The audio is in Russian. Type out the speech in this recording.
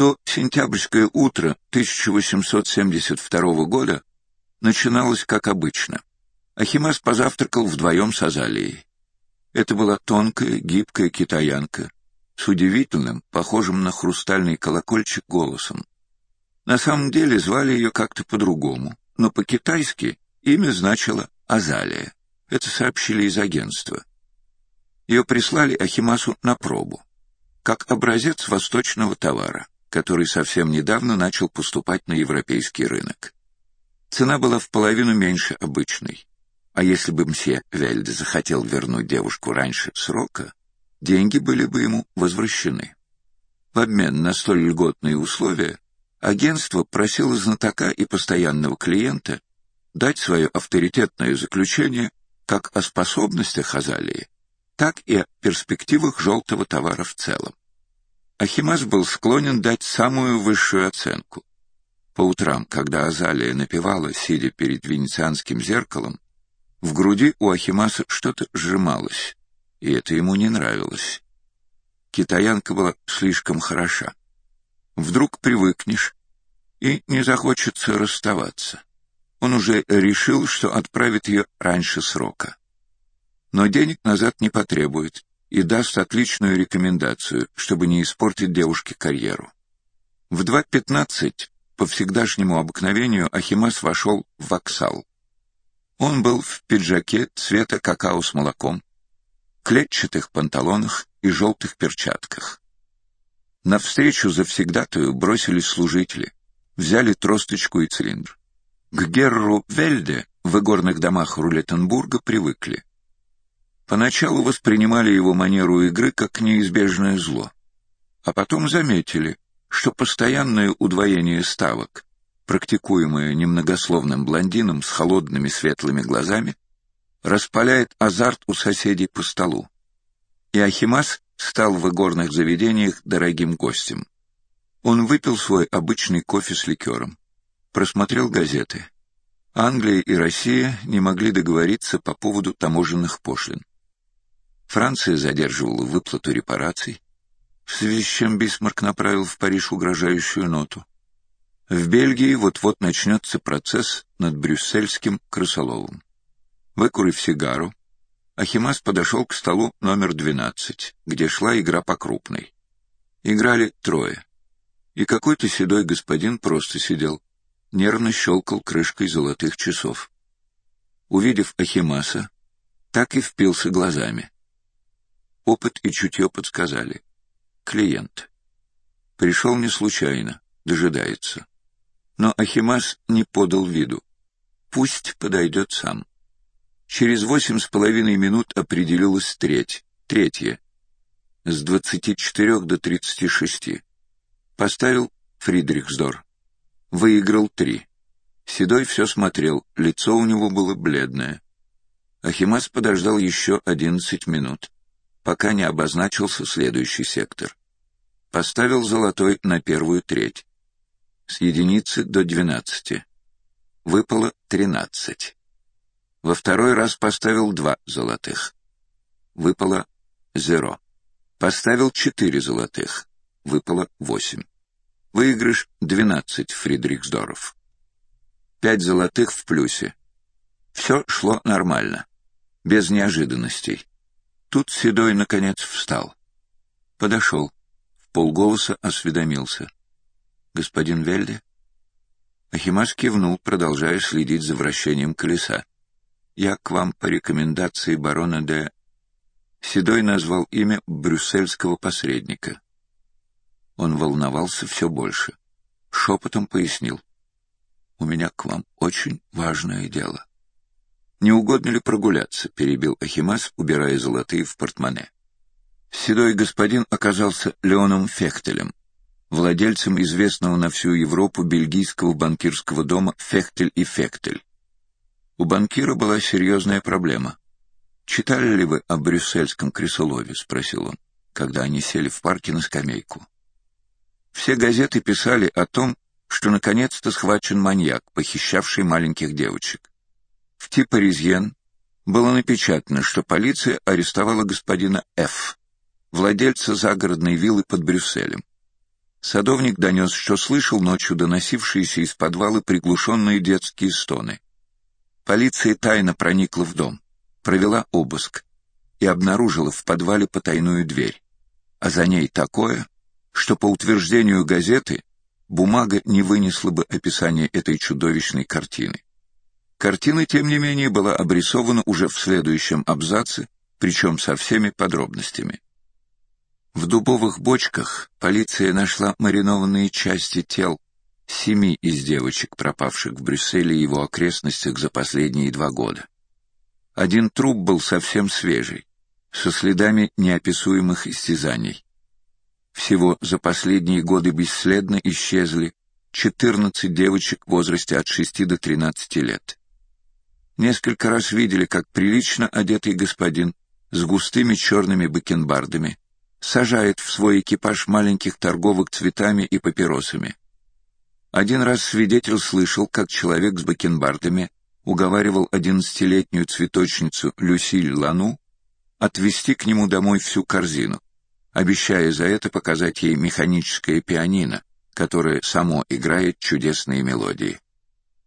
То сентябрьское утро 1872 года начиналось как обычно. Ахимас позавтракал вдвоем с Азалией. Это была тонкая, гибкая китаянка с удивительным, похожим на хрустальный колокольчик, голосом. На самом деле звали ее как-то по-другому, но по-китайски имя значило Азалия. Это сообщили из агентства. Ее прислали Ахимасу на пробу, как образец восточного товара, который совсем недавно начал поступать на европейский рынок. Цена была в половину меньше обычной, а если бы мсье Вельде захотел вернуть девушку раньше срока, деньги были бы ему возвращены. В обмен на столь льготные условия агентство просило знатока и постоянного клиента дать свое авторитетное заключение как о способностях Азалии, так и о перспективах желтого товара в целом. Ахимас был склонен дать самую высшую оценку. По утрам, когда Азалия напевала, сидя перед венецианским зеркалом, в груди у Ахимаса что-то сжималось, и это ему не нравилось. Китаянка была слишком хороша. Вдруг привыкнешь, и не захочется расставаться. Он уже решил, что отправит ее раньше срока. Но денег назад не потребует и даст отличную рекомендацию, чтобы не испортить девушке карьеру. В 2:15 по всегдашнему обыкновению Ахимас вошел в вокзал. Он был в пиджаке цвета какао с молоком, клетчатых панталонах и желтых перчатках. Навстречу завсегдатаю бросились служители, взяли тросточку и цилиндр. К Герру Вельде в игорных домах Рулеттенбурга привыкли. Поначалу воспринимали его манеру игры как неизбежное зло, а потом заметили, что постоянное удвоение ставок, практикуемое немногословным блондином с холодными светлыми глазами, распаляет азарт у соседей по столу. И Ахимас стал в игорных заведениях дорогим гостем. Он выпил свой обычный кофе с ликером, просмотрел газеты. Англия и Россия не могли договориться по поводу таможенных пошлин. Франция задерживала выплату репараций, в связи с чем Бисмарк направил в Париж угрожающую ноту. В Бельгии вот-вот начнется процесс над брюссельским крысоловом. Выкурив сигару, Ахимас подошел к столу номер 12, где шла игра по крупной. Играли трое, и какой-то седой господин просто сидел, нервно щелкал крышкой золотых часов. Увидев Ахимаса, так и впился глазами. Опыт и чутье подсказали. Клиент. Пришел не случайно, дожидается. Но Ахимас не подал виду. Пусть подойдет сам. Через 8,5 минут определилась третья. С 24 до 36. Поставил Фридрихсдор. Выиграл 3. Седой все смотрел, лицо у него было бледное. Ахимас подождал еще 11 минут, пока не обозначился следующий сектор. Поставил золотой на первую треть. С единицы до 12. Выпало 13. Во второй раз поставил 2 золотых. Выпало 0. Поставил 4 золотых. Выпало 8. Выигрыш 12 Фридрихсдоров. 5 золотых в плюсе. Все шло нормально, без неожиданностей. Тут Седой, наконец, встал. Подошел, вполголоса осведомился. «Господин Вельде?» Ахимас кивнул, продолжая следить за вращением колеса. «Я к вам по рекомендации барона де...» Седой назвал имя брюссельского посредника. Он волновался все больше. Шепотом пояснил. «У меня к вам очень важное дело». «Не угодно ли прогуляться?» — перебил Ахимас, убирая золотые в портмоне. Седой господин оказался Леоном Фехтелем, владельцем известного на всю Европу бельгийского банкирского дома «Фехтель и Фехтель». У банкира была серьезная проблема. «Читали ли вы о брюссельском крысолове?» — спросил он, когда они сели в парке на скамейку. Все газеты писали о том, что наконец-то схвачен маньяк, похищавший маленьких девочек. В «Ти Паризьен» было напечатано, что полиция арестовала господина Ф., владельца загородной виллы под Брюсселем. Садовник донес, что слышал ночью доносившиеся из подвала приглушенные детские стоны. Полиция тайно проникла в дом, провела обыск и обнаружила в подвале потайную дверь, а за ней такое, что, по утверждению газеты, бумага не вынесла бы описания этой чудовищной картины. Картина, тем не менее, была обрисована уже в следующем абзаце, причем со всеми подробностями. В дубовых бочках полиция нашла маринованные части тел 7 из девочек, пропавших в Брюсселе и его окрестностях за последние 2 года. Один труп был совсем свежий, со следами неописуемых истязаний. Всего за последние годы бесследно исчезли 14 девочек в возрасте от 6 до 13 лет. Несколько раз видели, как прилично одетый господин с густыми черными бакенбардами сажает в свой экипаж маленьких торговок цветами и папиросами. Один раз свидетель слышал, как человек с бакенбардами уговаривал 11-летнюю цветочницу Люсиль Лану отвезти к нему домой всю корзину, обещая за это показать ей механическое пианино, которое само играет чудесные мелодии.